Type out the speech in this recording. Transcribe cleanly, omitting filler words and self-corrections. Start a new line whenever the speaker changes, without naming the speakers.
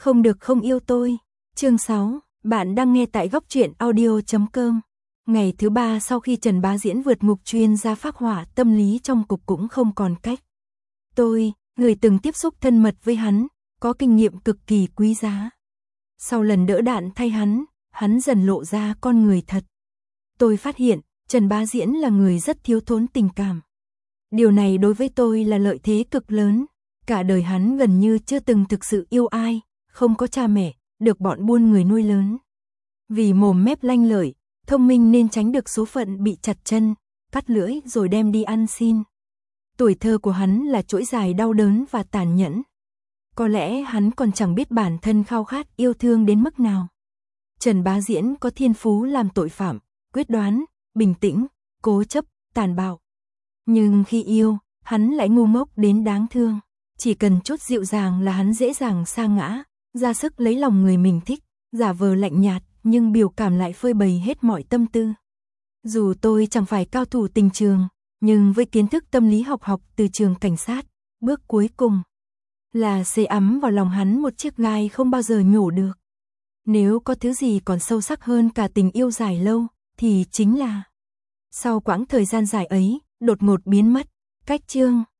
Không được không yêu tôi. Chương 6, bạn đang nghe tại góc truyện audio.com. Ngày thứ 3 sau khi Trần Bá Diễn vượt ngục chuyên gia phác họa tâm lý trong cục cũng không còn cách. Tôi, người từng tiếp xúc thân mật với hắn, có kinh nghiệm cực kỳ quý giá. Sau lần đỡ đạn thay hắn dần lộ ra con người thật. Tôi phát hiện, Trần Bá Diễn là người rất thiếu thốn tình cảm. Điều này đối với tôi là lợi thế cực lớn. Cả đời hắn gần như chưa từng thực sự yêu ai, không có cha mẹ, được bọn buôn người nuôi lớn. Vì mồm mép lanh lợi, thông minh nên tránh được số phận bị chặt chân, cắt lưỡi rồi đem đi ăn xin. Tuổi thơ của hắn là chuỗi dài đau đớn và tàn nhẫn. Có lẽ hắn còn chẳng biết bản thân khao khát yêu thương đến mức nào. Trần Bá Diễn có thiên phú làm tội phạm, quyết đoán, bình tĩnh, cố chấp, tàn bạo. Nhưng khi yêu, hắn lại ngu ngốc đến đáng thương. Chỉ cần chút dịu dàng là hắn dễ dàng sa ngã, ra sức lấy lòng người mình thích, giả vờ lạnh nhạt nhưng biểu cảm lại phơi bày hết mọi tâm tư. Dù tôi chẳng phải cao thủ tình trường, nhưng với kiến thức tâm lý học từ trường cảnh sát, bước cuối cùng là xê ấm vào lòng hắn một chiếc gai không bao giờ nhổ được. Nếu có thứ gì còn sâu sắc hơn cả tình yêu dài lâu, thì chính là sau quãng thời gian dài ấy, đột ngột biến mất. Cách chương